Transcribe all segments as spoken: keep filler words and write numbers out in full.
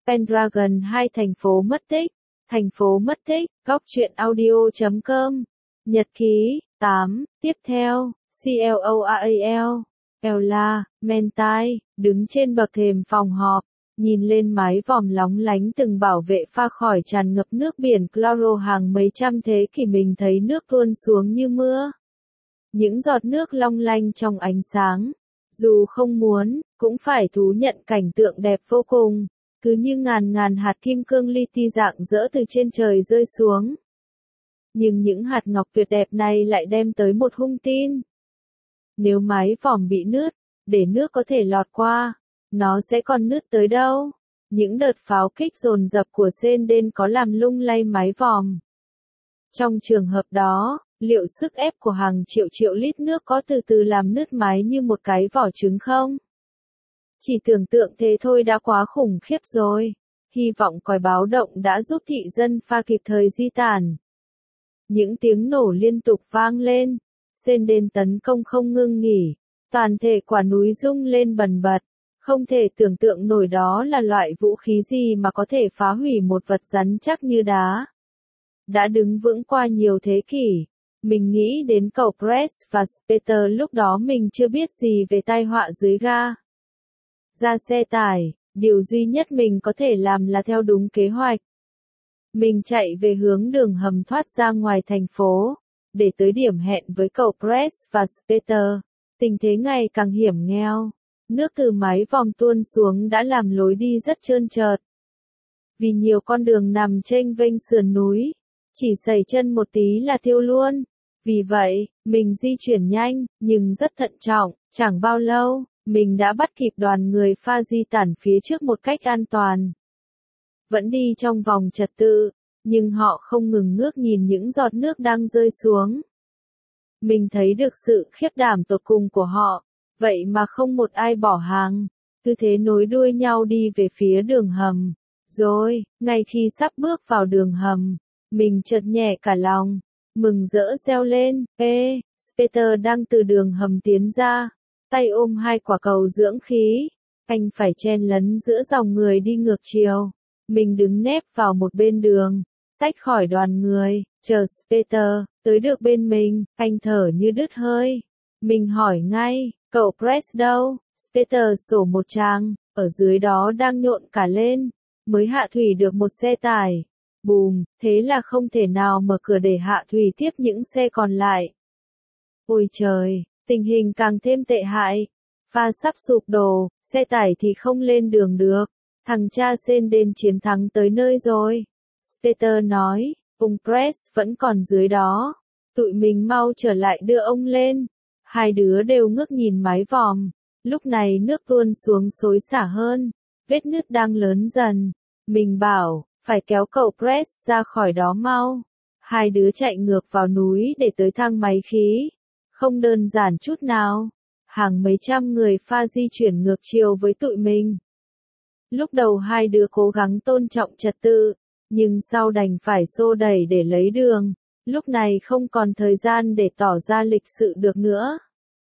Pendragon hai thành phố mất tích, thành phố mất tích, góc truyện audio chấm com, nhật ký, tám, tiếp theo, CLORAL, Ella, Mentai, đứng trên bậc thềm phòng họp, nhìn lên mái vòm lóng lánh từng bảo vệ pha khỏi tràn ngập nước biển cloro hàng mấy trăm thế kỷ, mình thấy nước tuôn xuống như mưa. Những giọt nước long lanh trong ánh sáng, dù không muốn, cũng phải thú nhận cảnh tượng đẹp vô cùng, cứ như ngàn ngàn hạt kim cương li ti rạng rỡ từ trên trời rơi xuống. Nhưng những hạt ngọc tuyệt đẹp này lại đem tới một hung tin. Nếu mái vòm bị nứt, để nước có thể lọt qua, nó sẽ còn nứt tới đâu? Những đợt pháo kích dồn dập của Senden có làm lung lay mái vòm. Trong trường hợp đó, liệu sức ép của hàng triệu triệu lít nước có từ từ làm nứt mái như một cái vỏ trứng không? Chỉ tưởng tượng thế thôi đã quá khủng khiếp rồi. Hy vọng còi báo động đã giúp thị dân pha kịp thời di tản. Những tiếng nổ liên tục vang lên. Senden tấn công không ngưng nghỉ. Toàn thể quả núi rung lên bần bật. Không thể tưởng tượng nổi đó là loại vũ khí gì mà có thể phá hủy một vật rắn chắc như đá. Đã đứng vững qua nhiều thế kỷ. Mình nghĩ đến cậu Press và Speter, lúc đó mình chưa biết gì về tai họa dưới ga. Ra xe tải, điều duy nhất mình có thể làm là theo đúng kế hoạch. Mình chạy về hướng đường hầm thoát ra ngoài thành phố, để tới điểm hẹn với cậu Press và Speter. Tình thế ngày càng hiểm nghèo. Nước từ mái vòm tuôn xuống đã làm lối đi rất trơn trượt. Vì nhiều con đường nằm chênh vênh sườn núi, chỉ sẩy chân một tí là thiêu luôn. Vì vậy, mình di chuyển nhanh, nhưng rất thận trọng, chẳng bao lâu, mình đã bắt kịp đoàn người pha di tản phía trước một cách an toàn. Vẫn đi trong vòng trật tự, nhưng họ không ngừng ngước nhìn những giọt nước đang rơi xuống. Mình thấy được sự khiếp đảm tột cùng của họ, vậy mà không một ai bỏ hàng, cứ thế nối đuôi nhau đi về phía đường hầm. Rồi, ngay khi sắp bước vào đường hầm, mình chợt nhẹ cả lòng, mừng rỡ reo lên, ê, Speter đang từ đường hầm tiến ra, tay ôm hai quả cầu dưỡng khí, anh phải chen lấn giữa dòng người đi ngược chiều. Mình đứng nép vào một bên đường, tách khỏi đoàn người, chờ Speter tới được bên mình, anh thở như đứt hơi. Mình hỏi ngay, cậu Press đâu? Speter sổ một tràng, ở dưới đó đang nhộn cả lên, mới hạ thủy được một xe tải. Bùm, thế là không thể nào mở cửa để hạ thủy tiếp những xe còn lại. Ôi trời, tình hình càng thêm tệ hại. Pha sắp sụp đổ, xe tải thì không lên đường được. Thằng cha Senden chiến thắng tới nơi rồi. Speter nói, ông Press vẫn còn dưới đó. Tụi mình mau trở lại đưa ông lên. Hai đứa đều ngước nhìn mái vòm. Lúc này nước tuôn xuống xối xả hơn. Vết nứt đang lớn dần. Mình bảo, phải kéo cậu Press ra khỏi đó mau. Hai đứa chạy ngược vào núi để tới thang máy khí. Không đơn giản chút nào. Hàng mấy trăm người pha di chuyển ngược chiều với tụi mình. Lúc đầu hai đứa cố gắng tôn trọng trật tự, nhưng sau đành phải xô đẩy để lấy đường. Lúc này không còn thời gian để tỏ ra lịch sự được nữa.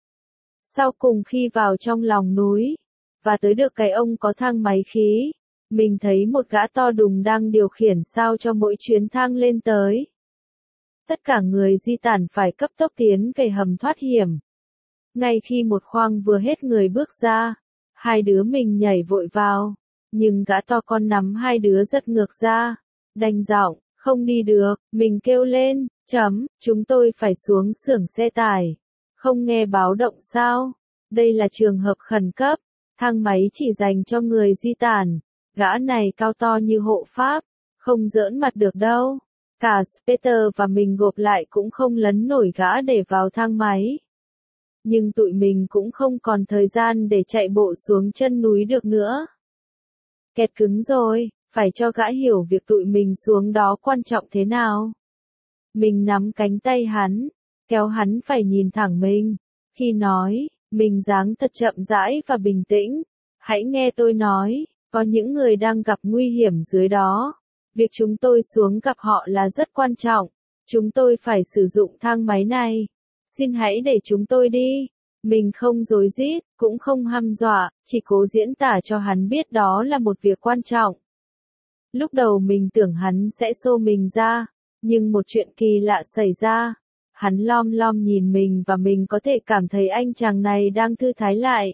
Sau cùng khi vào trong lòng núi, và tới được cái ông có thang máy khí, mình thấy một gã to đùng đang điều khiển sao cho mỗi chuyến thang lên tới. Tất cả người di tản phải cấp tốc tiến về hầm thoát hiểm. Ngay khi một khoang vừa hết người bước ra, hai đứa mình nhảy vội vào, nhưng gã to con nắm hai đứa giật ngược ra, đanh giọng, không đi được, mình kêu lên, chấm, chúng tôi phải xuống xưởng xe tải. Không nghe báo động sao? Đây là trường hợp khẩn cấp, thang máy chỉ dành cho người di tản, gã này cao to như hộ pháp, không giỡn mặt được đâu. Cả Speter và mình gộp lại cũng không lấn nổi gã để vào thang máy. Nhưng tụi mình cũng không còn thời gian để chạy bộ xuống chân núi được nữa. Kẹt cứng rồi, phải cho gã hiểu việc tụi mình xuống đó quan trọng thế nào. Mình nắm cánh tay hắn, kéo hắn phải nhìn thẳng mình. Khi nói, mình dáng thật chậm rãi và bình tĩnh. Hãy nghe tôi nói, có những người đang gặp nguy hiểm dưới đó. Việc chúng tôi xuống gặp họ là rất quan trọng. Chúng tôi phải sử dụng thang máy này. Xin hãy để chúng tôi đi. Mình không rối rít, cũng không hăm dọa, chỉ cố diễn tả cho hắn biết đó là một việc quan trọng. Lúc đầu mình tưởng hắn sẽ xô mình ra, nhưng một chuyện kỳ lạ xảy ra. Hắn lom lom nhìn mình và mình có thể cảm thấy anh chàng này đang thư thái lại.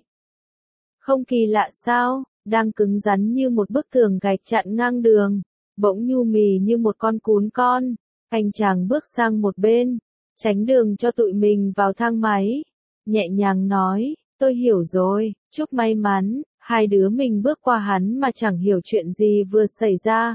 Không kỳ lạ sao, đang cứng rắn như một bức tường gạch chặn ngang đường, bỗng nhu mì như một con cún con. Anh chàng bước sang một bên, tránh đường cho tụi mình vào thang máy, nhẹ nhàng nói, tôi hiểu rồi, chúc may mắn. Hai đứa mình bước qua hắn mà chẳng hiểu chuyện gì vừa xảy ra.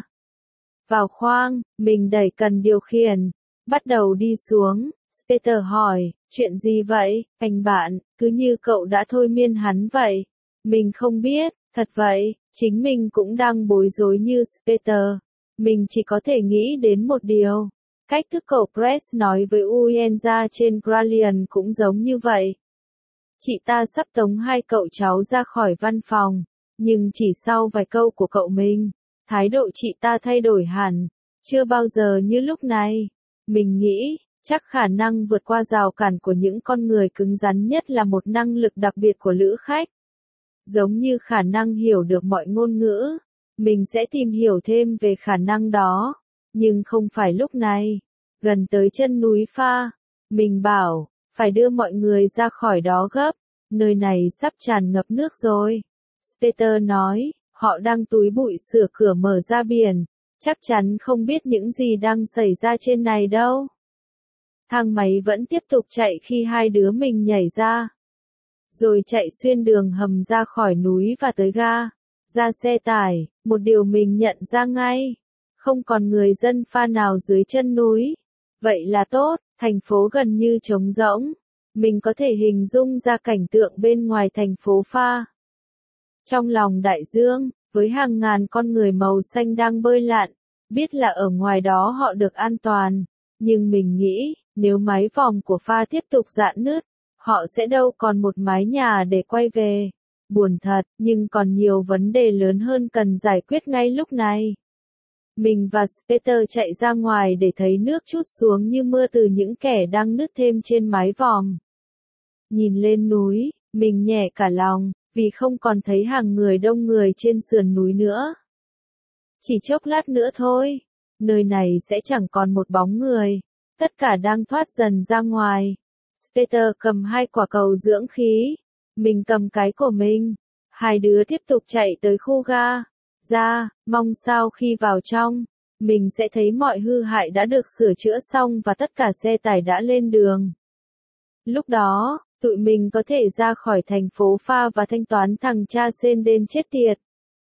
Vào khoang, mình đẩy cần điều khiển, bắt đầu đi xuống. Peter hỏi, chuyện gì vậy, anh bạn, cứ như cậu đã thôi miên hắn vậy. Mình không biết, thật vậy, chính mình cũng đang bối rối như Peter. Mình chỉ có thể nghĩ đến một điều. Cách thức cậu Press nói với Uyenza trên Gralian cũng giống như vậy. Chị ta sắp tống hai cậu cháu ra khỏi văn phòng, nhưng chỉ sau vài câu của cậu mình, thái độ chị ta thay đổi hẳn, chưa bao giờ như lúc này. Mình nghĩ, chắc khả năng vượt qua rào cản của những con người cứng rắn nhất là một năng lực đặc biệt của lữ khách. Giống như khả năng hiểu được mọi ngôn ngữ, mình sẽ tìm hiểu thêm về khả năng đó, nhưng không phải lúc này. Gần tới chân núi Pha, mình bảo, phải đưa mọi người ra khỏi đó gấp, nơi này sắp tràn ngập nước rồi. Peter nói, họ đang túi bụi sửa cửa mở ra biển, chắc chắn không biết những gì đang xảy ra trên này đâu. Thang máy vẫn tiếp tục chạy khi hai đứa mình nhảy ra. Rồi chạy xuyên đường hầm ra khỏi núi và tới ga. Ra xe tải, một điều mình nhận ra ngay. Không còn người dân Pha nào dưới chân núi. Vậy là tốt, thành phố gần như trống rỗng. Mình có thể hình dung ra cảnh tượng bên ngoài thành phố Pha. Trong lòng đại dương, với hàng ngàn con người màu xanh đang bơi lặn, biết là ở ngoài đó họ được an toàn. Nhưng mình nghĩ, nếu mái vòm của Pha tiếp tục rạn nứt, họ sẽ đâu còn một mái nhà để quay về. Buồn thật, nhưng còn nhiều vấn đề lớn hơn cần giải quyết ngay lúc này. Mình và Peter chạy ra ngoài để thấy nước trút xuống như mưa từ những kẻ đang nứt thêm trên mái vòm. Nhìn lên núi, mình nhẹ cả lòng, vì không còn thấy hàng người đông người trên sườn núi nữa. Chỉ chốc lát nữa thôi, nơi này sẽ chẳng còn một bóng người, tất cả đang thoát dần ra ngoài. Peter cầm hai quả cầu dưỡng khí, mình cầm cái của mình. Hai đứa tiếp tục chạy tới khu ga. Ra, mong sao khi vào trong, mình sẽ thấy mọi hư hại đã được sửa chữa xong và tất cả xe tải đã lên đường. Lúc đó, tụi mình có thể ra khỏi thành phố Pha và thanh toán thằng cha sen đến chết tiệt.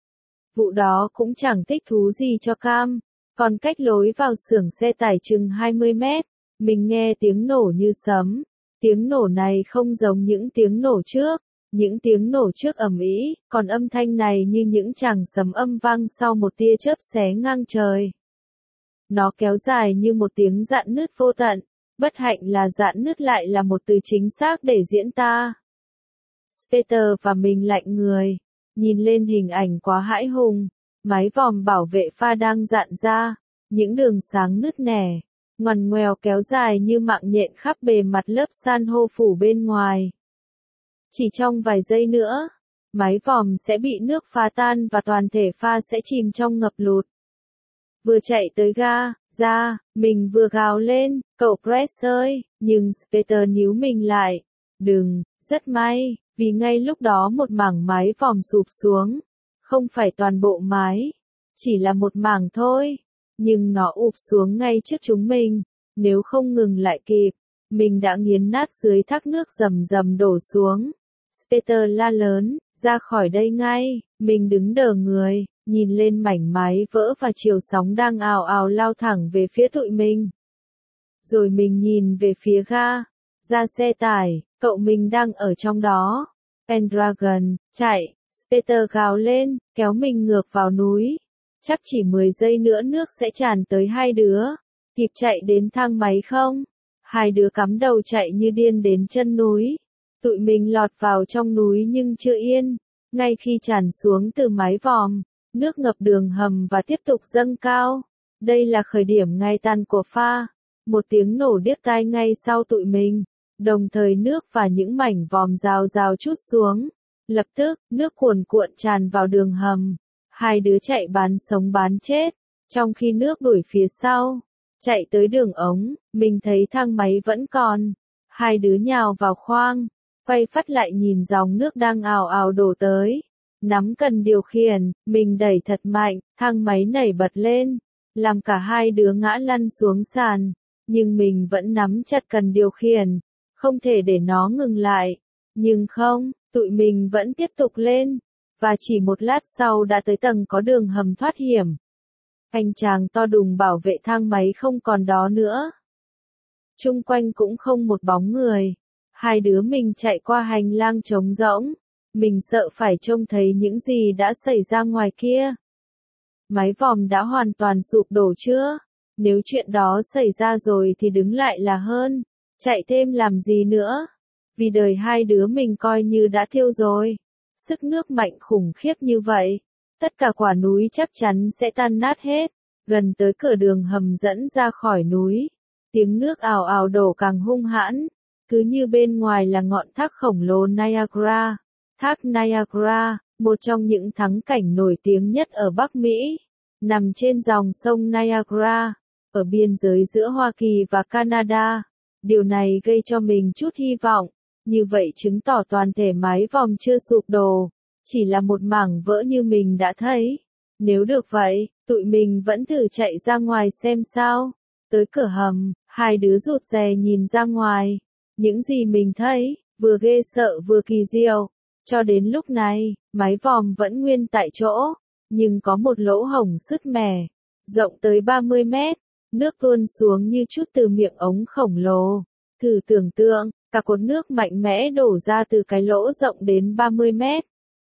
Vụ đó cũng chẳng thích thú gì cho Cam, còn cách lối vào xưởng xe tải chừng hai mươi mét, mình nghe tiếng nổ như sấm. Tiếng nổ này không giống những tiếng nổ trước. Những tiếng nổ trước ầm ĩ, còn âm thanh này như những tràng sấm âm vang sau một tia chớp xé ngang trời. Nó kéo dài như một tiếng rạn nứt vô tận, bất hạnh là rạn nứt lại là một từ chính xác để diễn tả. Peter và mình lạnh người, nhìn lên hình ảnh quá hãi hùng, mái vòm bảo vệ Pha đang rạn ra, những đường sáng nứt nẻ, ngoằn ngoèo kéo dài như mạng nhện khắp bề mặt lớp san hô phủ bên ngoài. Chỉ trong vài giây nữa, mái vòm sẽ bị nước phá tan và toàn thể Pha sẽ chìm trong ngập lụt. Vừa chạy tới ga, ra, mình vừa gào lên, cậu Press ơi, nhưng Peter níu mình lại. Đừng, rất may, vì ngay lúc đó một mảng mái vòm sụp xuống. Không phải toàn bộ mái, chỉ là một mảng thôi. Nhưng nó ụp xuống ngay trước chúng mình, nếu không ngừng lại kịp, mình đã nghiến nát dưới thác nước rầm rầm đổ xuống. Peter la lớn, ra khỏi đây ngay, mình đứng đờ người, nhìn lên mảnh mái vỡ và chiều sóng đang ào ào lao thẳng về phía tụi mình. Rồi mình nhìn về phía ga, ra xe tải, cậu mình đang ở trong đó. Pendragon, chạy, Peter gào lên, kéo mình ngược vào núi. Chắc chỉ mười giây nữa nước sẽ tràn tới hai đứa. Kịp chạy đến thang máy không? Hai đứa cắm đầu chạy như điên đến chân núi. Tụi mình lọt vào trong núi nhưng chưa yên. Ngay khi tràn xuống từ mái vòm, nước ngập đường hầm và tiếp tục dâng cao. Đây là khởi điểm ngày tàn của Pha. Một tiếng nổ điếc tai ngay sau tụi mình. Đồng thời nước và những mảnh vòm rào rào trút xuống. Lập tức, nước cuồn cuộn tràn vào đường hầm. Hai đứa chạy bán sống bán chết, trong khi nước đuổi phía sau. Chạy tới đường ống, mình thấy thang máy vẫn còn. Hai đứa nhào vào khoang, quay phát lại nhìn dòng nước đang ào ào đổ tới. Nắm cần điều khiển, mình đẩy thật mạnh, thang máy nảy bật lên, làm cả hai đứa ngã lăn xuống sàn. Nhưng mình vẫn nắm chặt cần điều khiển, không thể để nó ngừng lại. Nhưng không, tụi mình vẫn tiếp tục lên, và chỉ một lát sau đã tới tầng có đường hầm thoát hiểm. Anh chàng to đùng bảo vệ thang máy không còn đó nữa. Chung quanh cũng không một bóng người. Hai đứa mình chạy qua hành lang trống rỗng. Mình sợ phải trông thấy những gì đã xảy ra ngoài kia. Mái vòm đã hoàn toàn sụp đổ chưa? Nếu chuyện đó xảy ra rồi thì đứng lại là hơn. Chạy thêm làm gì nữa? Vì đời hai đứa mình coi như đã thiêu rồi. Sức nước mạnh khủng khiếp như vậy. Tất cả quả núi chắc chắn sẽ tan nát hết. Gần tới cửa đường hầm dẫn ra khỏi núi. Tiếng nước ào ào đổ càng hung hãn. Cứ như bên ngoài là ngọn thác khổng lồ Niagara. Thác Niagara, một trong những thắng cảnh nổi tiếng nhất ở Bắc Mỹ. Nằm trên dòng sông Niagara, ở biên giới giữa Hoa Kỳ và Canada. Điều này gây cho mình chút hy vọng. Như vậy chứng tỏ toàn thể mái vòm chưa sụp đổ. Chỉ là một mảng vỡ như mình đã thấy. Nếu được vậy, tụi mình vẫn thử chạy ra ngoài xem sao. Tới cửa hầm, hai đứa rụt rè nhìn ra ngoài. Những gì mình thấy, vừa ghê sợ vừa kỳ diệu. Cho đến lúc này, mái vòm vẫn nguyên tại chỗ. Nhưng có một lỗ hổng sứt mẻ. Rộng tới ba mươi mét. Nước tuôn xuống như chút từ miệng ống khổng lồ. Thử tưởng tượng, cả cột nước mạnh mẽ đổ ra từ cái lỗ rộng đến ba mươi mét.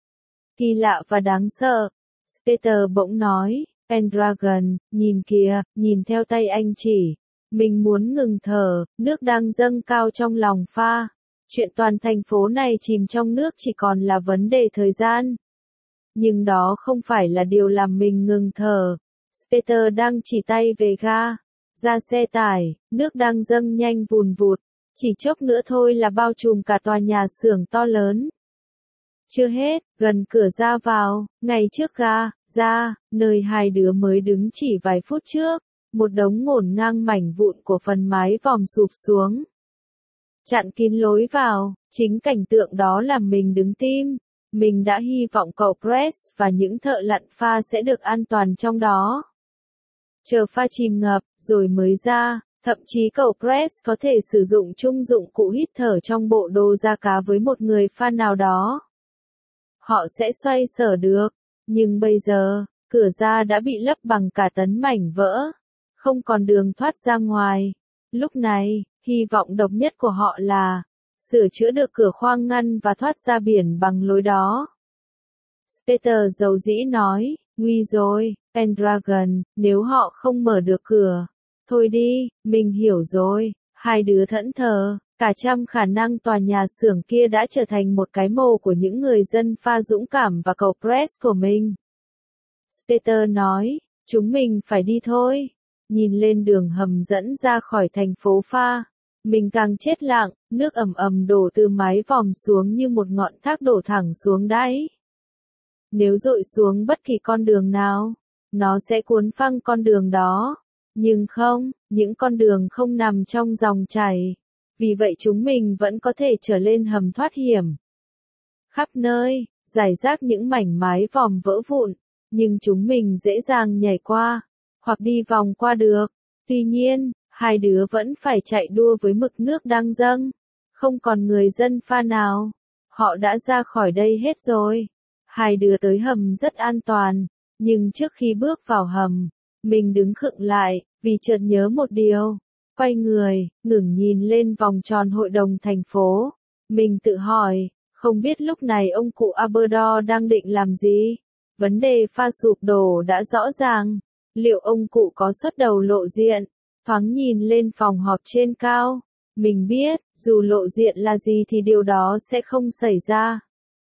Kỳ lạ và đáng sợ. Peter bỗng nói, Pendragon, nhìn kìa, nhìn theo tay anh chỉ. Mình muốn ngừng thở, nước đang dâng cao trong lòng pha. Chuyện toàn thành phố này chìm trong nước chỉ còn là vấn đề thời gian. Nhưng đó không phải là điều làm mình ngừng thở. Peter đang chỉ tay về ga. Ra xe tải, nước đang dâng nhanh vùn vụt. Chỉ chốc nữa thôi là bao trùm cả tòa nhà xưởng to lớn. Chưa hết, gần cửa ra vào, ngay trước ga, ra, nơi hai đứa mới đứng chỉ vài phút trước, một đống ngổn ngang mảnh vụn của phần mái vòm sụp xuống. Chặn kín lối vào, chính cảnh tượng đó làm mình đứng tim. Mình đã hy vọng cậu Press và những thợ lặn pha sẽ được an toàn trong đó. Chờ pha chìm ngập, rồi mới ra. Thậm chí cậu Press có thể sử dụng chung dụng cụ hít thở trong bộ đồ da cá với một người pha nào đó. Họ sẽ xoay sở được. Nhưng bây giờ, cửa ra đã bị lấp bằng cả tấn mảnh vỡ. Không còn đường thoát ra ngoài. Lúc này, hy vọng độc nhất của họ là sửa chữa được cửa khoang ngăn và thoát ra biển bằng lối đó. Peter dầu dĩ nói, nguy rồi, Pendragon, nếu họ không mở được cửa. Thôi đi, mình hiểu rồi. Hai đứa thẫn thờ, cả trăm khả năng tòa nhà xưởng kia đã trở thành một cái mồ của những người dân pha dũng cảm và cậu Press của mình. Peter nói, chúng mình phải đi thôi. Nhìn lên đường hầm dẫn ra khỏi thành phố pha. Mình càng chết lặng, nước ầm ầm đổ từ mái vòm xuống như một ngọn thác đổ thẳng xuống đáy. Nếu dội xuống bất kỳ con đường nào, nó sẽ cuốn phăng con đường đó. Nhưng không, những con đường không nằm trong dòng chảy. Vì vậy chúng mình vẫn có thể trở lên hầm thoát hiểm. Khắp nơi, rải rác những mảnh mái vòm vỡ vụn, nhưng chúng mình dễ dàng nhảy qua, hoặc đi vòng qua được. Tuy nhiên, hai đứa vẫn phải chạy đua với mực nước đang dâng. Không còn người dân pha nào. Họ đã ra khỏi đây hết rồi. Hai đứa tới hầm rất an toàn. Nhưng trước khi bước vào hầm, mình đứng khựng lại, vì chợt nhớ một điều. Quay người, ngẩng nhìn lên vòng tròn hội đồng thành phố. Mình tự hỏi, không biết lúc này ông cụ Aberdor đang định làm gì? Vấn đề pha sụp đổ đã rõ ràng. Liệu ông cụ có xuất đầu lộ diện? Thoáng nhìn lên phòng họp trên cao. Mình biết, dù lộ diện là gì thì điều đó sẽ không xảy ra.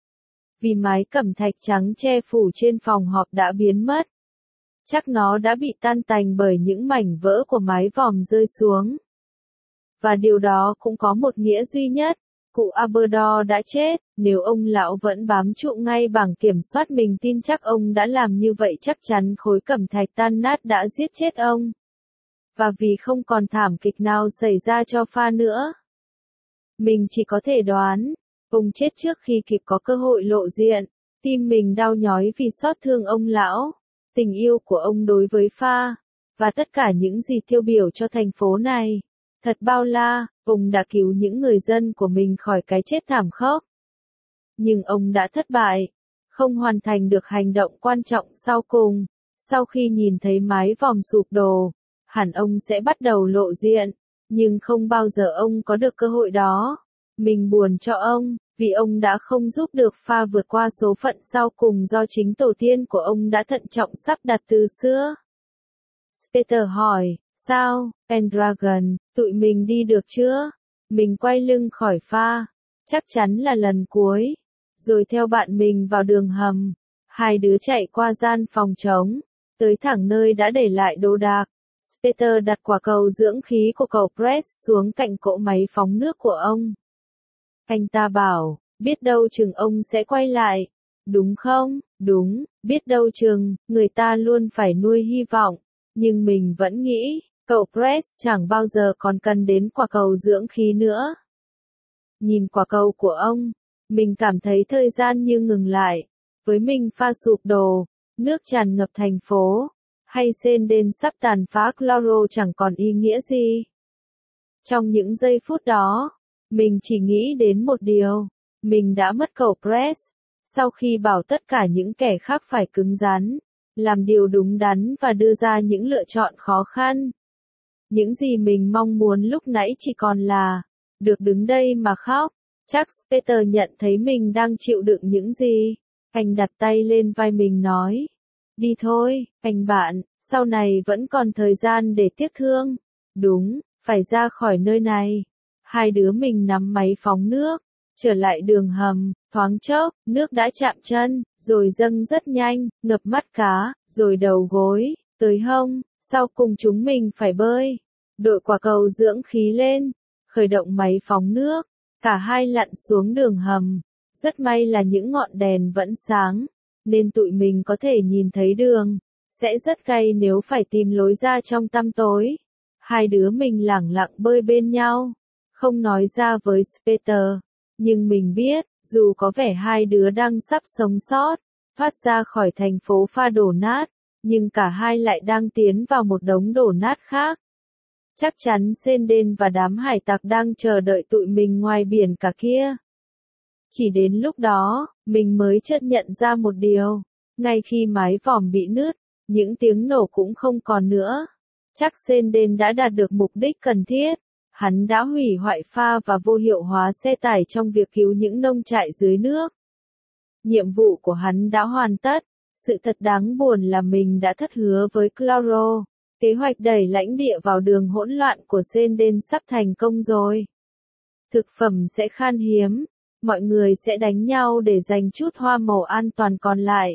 Vì mái cẩm thạch trắng che phủ trên phòng họp đã biến mất. Chắc nó đã bị tan tành bởi những mảnh vỡ của mái vòm rơi xuống. Và điều đó cũng có một nghĩa duy nhất. Cụ Aberdor đã chết, nếu ông lão vẫn bám trụ ngay bảng kiểm soát mình tin chắc ông đã làm như vậy chắc chắn khối cẩm thạch tan nát đã giết chết ông. Và vì không còn thảm kịch nào xảy ra cho Pha nữa. Mình chỉ có thể đoán, ông chết trước khi kịp có cơ hội lộ diện. Tim mình đau nhói vì xót thương ông lão, tình yêu của ông đối với Pha, và tất cả những gì tiêu biểu cho thành phố này. Thật bao la, ông đã cứu những người dân của mình khỏi cái chết thảm khốc. Nhưng ông đã thất bại, không hoàn thành được hành động quan trọng sau cùng. Sau khi nhìn thấy mái vòm sụp đổ, hẳn ông sẽ bắt đầu lộ diện, nhưng không bao giờ ông có được cơ hội đó. Mình buồn cho ông, vì ông đã không giúp được Pha vượt qua số phận sau cùng do chính tổ tiên của ông đã thận trọng sắp đặt từ xưa. Peter hỏi, sao, Pendragon, tụi mình đi được chưa? Mình quay lưng khỏi Pha, chắc chắn là lần cuối, rồi theo bạn mình vào đường hầm. Hai đứa chạy qua gian phòng trống, tới thẳng nơi đã để lại đồ đạc. Peter đặt quả cầu dưỡng khí của cậu Press xuống cạnh cỗ máy phóng nước của ông. Anh ta bảo, biết đâu chừng ông sẽ quay lại. Đúng không? Đúng, biết đâu chừng, người ta luôn phải nuôi hy vọng. Nhưng mình vẫn nghĩ, cậu Press chẳng bao giờ còn cần đến quả cầu dưỡng khí nữa. Nhìn quả cầu của ông, mình cảm thấy thời gian như ngừng lại. Với mình Pha sụp đổ, nước tràn ngập thành phố, hay sên đên sắp tàn phá Cloro chẳng còn ý nghĩa gì. Trong những giây phút đó, mình chỉ nghĩ đến một điều, mình đã mất cậu Press, sau khi bảo tất cả những kẻ khác phải cứng rắn, làm điều đúng đắn và đưa ra những lựa chọn khó khăn. Những gì mình mong muốn lúc nãy chỉ còn là, được đứng đây mà khóc. Chắc Peter nhận thấy mình đang chịu đựng những gì. Anh đặt tay lên vai mình nói, đi thôi, anh bạn, sau này vẫn còn thời gian để tiếc thương. Đúng, phải ra khỏi nơi này. Hai đứa mình nắm máy phóng nước, trở lại đường hầm, thoáng chốc, nước đã chạm chân, rồi dâng rất nhanh, ngập mắt cá, rồi đầu gối, tới hông, sau cùng chúng mình phải bơi. Đội quả cầu dưỡng khí lên, khởi động máy phóng nước, cả hai lặn xuống đường hầm. Rất may là những ngọn đèn vẫn sáng, nên tụi mình có thể nhìn thấy đường. Sẽ rất gay nếu phải tìm lối ra trong tăm tối. Hai đứa mình lẳng lặng bơi bên nhau, không nói ra với Peter. Nhưng mình biết, dù có vẻ hai đứa đang sắp sống sót, thoát ra khỏi thành phố Pha đổ nát, nhưng cả hai lại đang tiến vào một đống đổ nát khác. Chắc chắn Senden và đám hải tặc đang chờ đợi tụi mình ngoài biển cả kia. Chỉ đến lúc đó, mình mới chợt nhận ra một điều. Ngay khi mái vòm bị nứt, những tiếng nổ cũng không còn nữa. Chắc Senden đã đạt được mục đích cần thiết. Hắn đã hủy hoại Pha và vô hiệu hóa xe tải trong việc cứu những nông trại dưới nước. Nhiệm vụ của hắn đã hoàn tất. Sự thật đáng buồn là mình đã thất hứa với Cloro. Kế hoạch đẩy lãnh địa vào đường hỗn loạn của Senden sắp thành công rồi. Thực phẩm sẽ khan hiếm. Mọi người sẽ đánh nhau để giành chút hoa màu an toàn còn lại.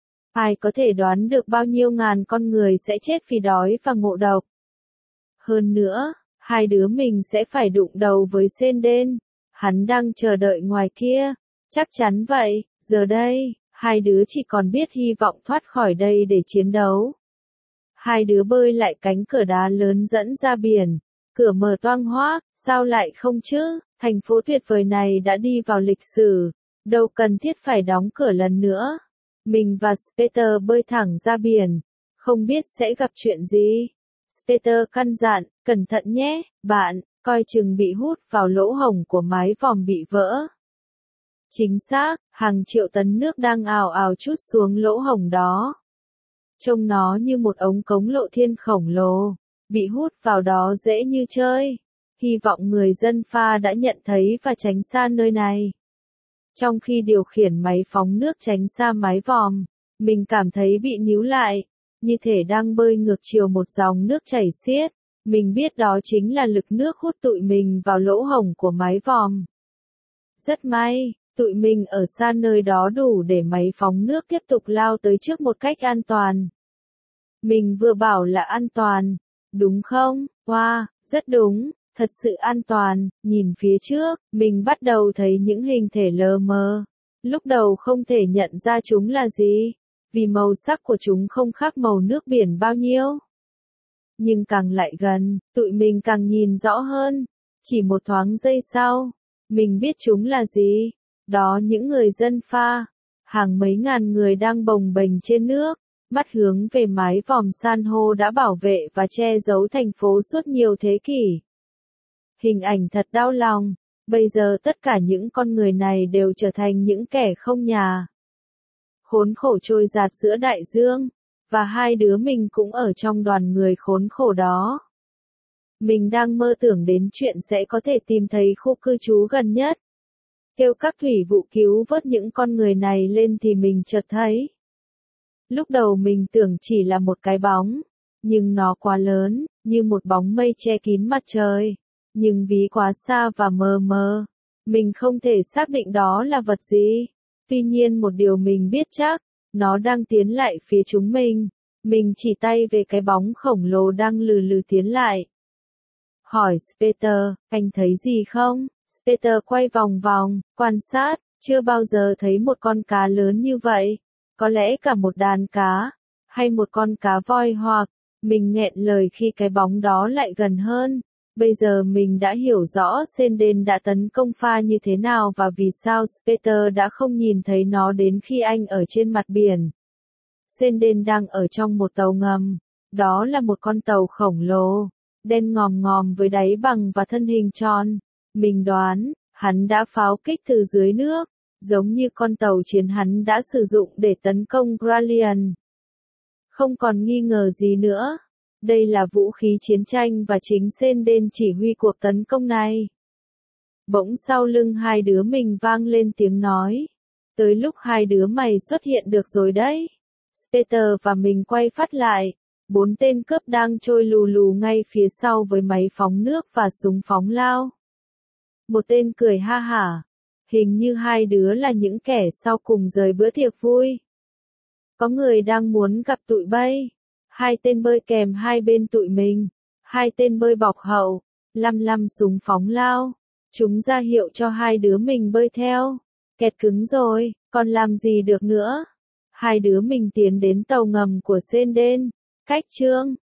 Ai có thể đoán được bao nhiêu ngàn con người sẽ chết vì đói và ngộ độc. Hơn nữa, hai đứa mình sẽ phải đụng đầu với Senden. Hắn đang chờ đợi ngoài kia. Chắc chắn vậy, giờ đây, hai đứa chỉ còn biết hy vọng thoát khỏi đây để chiến đấu. Hai đứa bơi lại cánh cửa đá lớn dẫn ra biển. Cửa mở toang hoác, sao lại không chứ? Thành phố tuyệt vời này đã đi vào lịch sử, đâu cần thiết phải đóng cửa lần nữa. Mình và Peter bơi thẳng ra biển, không biết sẽ gặp chuyện gì. Peter căn dặn, cẩn thận nhé, bạn, coi chừng bị hút vào lỗ hổng của mái vòm bị vỡ. Chính xác, hàng triệu tấn nước đang ào ào trút xuống lỗ hổng đó. Trông nó như một ống cống lộ thiên khổng lồ, bị hút vào đó dễ như chơi. Hy vọng người dân Pha đã nhận thấy và tránh xa nơi này. Trong khi điều khiển máy phóng nước tránh xa mái vòm, mình cảm thấy bị níu lại, như thể đang bơi ngược chiều một dòng nước chảy xiết. Mình biết đó chính là lực nước hút tụi mình vào lỗ hổng của mái vòm. Rất may, tụi mình ở xa nơi đó đủ để máy phóng nước tiếp tục lao tới trước một cách an toàn. Mình vừa bảo là an toàn, đúng không? Wow, rất đúng. thật sự an toàn, nhìn phía trước, mình bắt đầu thấy những hình thể lờ mờ. Lúc đầu không thể nhận ra chúng là gì, vì màu sắc của chúng không khác màu nước biển bao nhiêu. Nhưng càng lại gần, tụi mình càng nhìn rõ hơn. Chỉ một thoáng giây sau, mình biết chúng là gì. Đó những người dân pha, hàng mấy ngàn người đang bồng bềnh trên nước, mắt hướng về mái vòm san hô đã bảo vệ và che giấu thành phố suốt nhiều thế kỷ. Hình ảnh thật đau lòng, bây giờ tất cả những con người này đều trở thành những kẻ không nhà. Khốn khổ trôi dạt giữa đại dương, và hai đứa mình cũng ở trong đoàn người khốn khổ đó. Mình đang mơ tưởng đến chuyện sẽ có thể tìm thấy khu cư trú gần nhất. Kêu các thủy vụ cứu vớt những con người này lên thì mình chợt thấy. Lúc đầu mình tưởng chỉ là một cái bóng, nhưng nó quá lớn, như một bóng mây che kín mặt trời. Nhưng vì quá xa và mờ mờ, mình không thể xác định đó là vật gì. Tuy nhiên một điều mình biết chắc, nó đang tiến lại phía chúng mình. Mình chỉ tay về cái bóng khổng lồ đang lừ lừ tiến lại. Hỏi Peter, anh thấy gì không? Peter quay vòng vòng, quan sát, chưa bao giờ thấy một con cá lớn như vậy. Có lẽ cả một đàn cá, hay một con cá voi hoặc, mình nghẹn lời khi cái bóng đó lại gần hơn. Bây giờ mình đã hiểu rõ Senden đã tấn công pha như thế nào và vì sao Peter đã không nhìn thấy nó đến khi anh ở trên mặt biển. Senden đang ở trong một tàu ngầm. Đó là một con tàu khổng lồ, đen ngòm ngòm với đáy bằng và thân hình tròn. Mình đoán, hắn đã pháo kích từ dưới nước, giống như con tàu chiến hắn đã sử dụng để tấn công Gralian. Không còn nghi ngờ gì nữa. Đây là vũ khí chiến tranh và chính Senden chỉ huy cuộc tấn công này. Bỗng sau lưng hai đứa mình vang lên tiếng nói. Tới lúc hai đứa mày xuất hiện được rồi đấy. Peter và mình quay phát lại. Bốn tên cướp đang trôi lù lù ngay phía sau với máy phóng nước và súng phóng lao. Một tên cười ha hả. Hình như hai đứa là những kẻ sau cùng rời bữa tiệc vui. Có người đang muốn gặp tụi bay. Hai tên bơi kèm hai bên tụi mình. Hai tên bơi bọc hậu. Lăm lăm súng phóng lao. Chúng ra hiệu cho hai đứa mình bơi theo. Kẹt cứng rồi, còn làm gì được nữa. Hai đứa mình tiến đến tàu ngầm của Senden. Cách chương